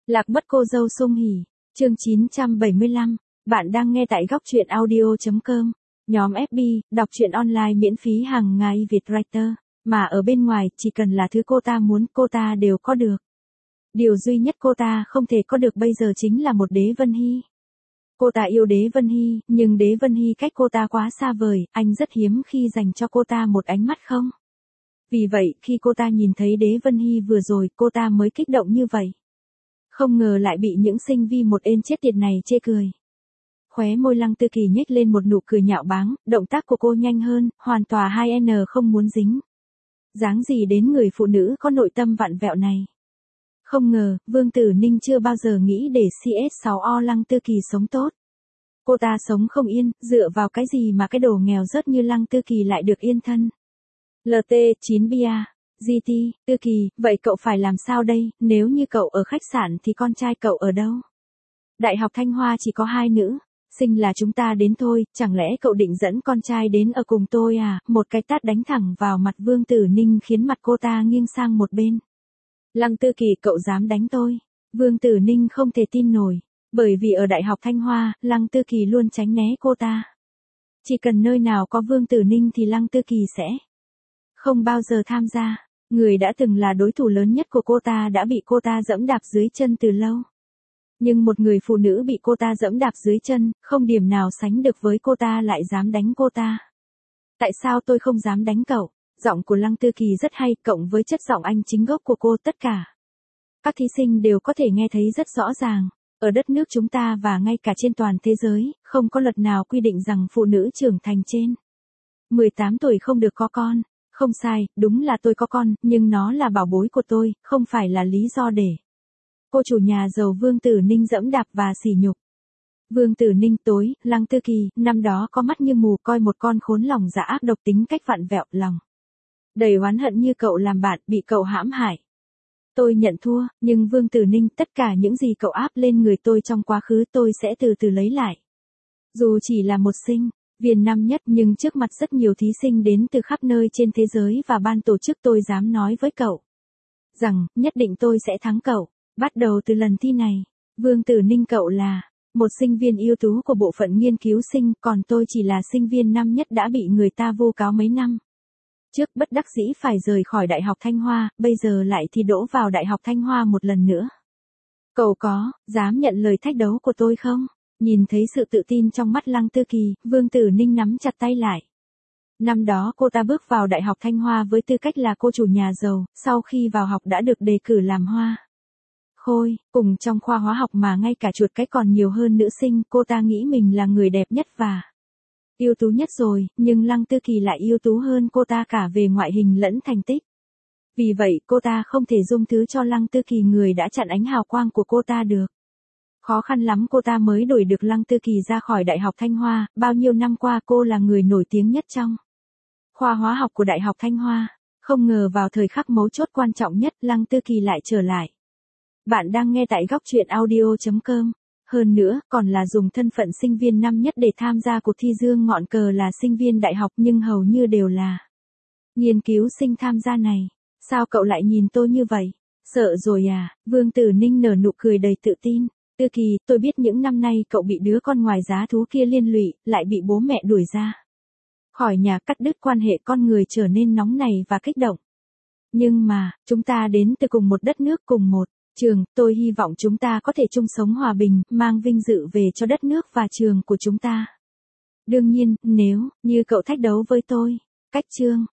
Lạc mất cô dâu Sung Hỉ, chương 975, bạn đang nghe tại góc truyện audio.com, nhóm FB, đọc truyện online miễn phí hàng ngày Việt Writer, mà ở bên ngoài chỉ cần là thứ cô ta muốn cô ta đều có được. Điều duy nhất cô ta không thể có được bây giờ chính là một Đế Vân Hy. Cô ta yêu Đế Vân Hy, nhưng Đế Vân Hy cách cô ta quá xa vời, anh rất hiếm khi dành cho cô ta một ánh mắt không. Vì vậy, khi cô ta nhìn thấy Đế Vân Hy vừa rồi, cô ta mới kích động như vậy. Không ngờ lại bị những sinh vi một ên chết tiệt này chê cười. Khóe môi Lăng Tư Kỳ nhếch lên một nụ cười nhạo báng, động tác của cô nhanh hơn, hoàn tỏa 2N không muốn dính. Dáng gì đến người phụ nữ có nội tâm vặn vẹo này. Không ngờ, Vương Tử Ninh chưa bao giờ nghĩ để CS6O Lăng Tư Kỳ sống tốt. Cô ta sống không yên, dựa vào cái gì mà cái đồ nghèo rớt như Lăng Tư Kỳ lại được yên thân. LT, 9 bia. GT, Tư Kỳ, vậy cậu phải làm sao đây, nếu như cậu ở khách sạn thì con trai cậu ở đâu? Đại học Thanh Hoa chỉ có 2 nữ, sinh là chúng ta đến thôi, chẳng lẽ cậu định dẫn con trai đến ở cùng tôi à? Một cái tát đánh thẳng vào mặt Vương Tử Ninh khiến mặt cô ta nghiêng sang một bên. Lăng Tư Kỳ, cậu dám đánh tôi? Vương Tử Ninh không thể tin nổi, bởi vì ở Đại học Thanh Hoa, Lăng Tư Kỳ luôn tránh né cô ta. Chỉ cần nơi nào có Vương Tử Ninh thì Lăng Tư Kỳ sẽ không bao giờ tham gia. Người đã từng là đối thủ lớn nhất của cô ta đã bị cô ta giẫm đạp dưới chân từ lâu. Nhưng một người phụ nữ bị cô ta giẫm đạp dưới chân, không điểm nào sánh được với cô ta lại dám đánh cô ta. Tại sao tôi không dám đánh cậu? Giọng của Lăng Tư Kỳ rất hay, cộng với chất giọng Anh chính gốc của cô tất cả. Các thí sinh đều có thể nghe thấy rất rõ ràng. Ở đất nước chúng ta và ngay cả trên toàn thế giới, không có luật nào quy định rằng phụ nữ trưởng thành trên 18 tuổi không được có con. Không sai, đúng là tôi có con, nhưng nó là bảo bối của tôi, không phải là lý do để cô chủ nhà giàu Vương Tử Ninh giẫm đạp và sỉ nhục. Vương Tử Ninh tối, Lăng Tư Kỳ, năm đó có mắt như mù coi một con khốn lòng dạ ác độc tính cách vặn vẹo lòng. Đầy oán hận như cậu làm bạn, bị cậu hãm hại. Tôi nhận thua, nhưng Vương Tử Ninh, tất cả những gì cậu áp lên người tôi trong quá khứ tôi sẽ từ từ lấy lại. Dù chỉ là một sinh viên năm nhất nhưng trước mặt rất nhiều thí sinh đến từ khắp nơi trên thế giới và ban tổ chức tôi dám nói với cậu rằng, nhất định tôi sẽ thắng cậu. Bắt đầu từ lần thi này, Vương Tử Ninh cậu là một sinh viên ưu tú của bộ phận nghiên cứu sinh, còn tôi chỉ là sinh viên năm nhất đã bị người ta vu cáo mấy năm trước bất đắc dĩ phải rời khỏi Đại học Thanh Hoa, bây giờ lại thi đỗ vào Đại học Thanh Hoa một lần nữa. Cậu có dám nhận lời thách đấu của tôi không? Nhìn thấy sự tự tin trong mắt Lăng Tư Kỳ, Vương Tử Ninh nắm chặt tay lại. Năm đó cô ta bước vào Đại học Thanh Hoa với tư cách là cô chủ nhà giàu, sau khi vào học đã được đề cử làm hoa khôi, cùng trong khoa hóa học mà ngay cả chuột cái còn nhiều hơn nữ sinh, cô ta nghĩ mình là người đẹp nhất và ưu tú nhất rồi, nhưng Lăng Tư Kỳ lại ưu tú hơn cô ta cả về ngoại hình lẫn thành tích. Vì vậy cô ta không thể dung thứ cho Lăng Tư Kỳ người đã chặn ánh hào quang của cô ta được. Khó khăn lắm cô ta mới đuổi được Lăng Tư Kỳ ra khỏi Đại học Thanh Hoa, bao nhiêu năm qua cô là người nổi tiếng nhất trong khoa hóa học của Đại học Thanh Hoa. Không ngờ vào thời khắc mấu chốt quan trọng nhất, Lăng Tư Kỳ lại trở lại. Bạn đang nghe tại góc truyện audio.com. Hơn nữa, còn là dùng thân phận sinh viên năm nhất để tham gia cuộc thi dương ngọn cờ là sinh viên đại học nhưng hầu như đều là nghiên cứu sinh tham gia này. Sao cậu lại nhìn tôi như vậy? Sợ rồi à? Vương Tử Ninh nở nụ cười đầy tự tin. Tư Kỳ, tôi biết những năm nay cậu bị đứa con ngoài giá thú kia liên lụy, lại bị bố mẹ đuổi ra khỏi nhà, cắt đứt quan hệ, con người trở nên nóng này và kích động. Nhưng mà, chúng ta đến từ cùng một đất nước, cùng một trường, tôi hy vọng chúng ta có thể chung sống hòa bình, mang vinh dự về cho đất nước và trường của chúng ta. Đương nhiên, nếu như cậu thách đấu với tôi, cách chương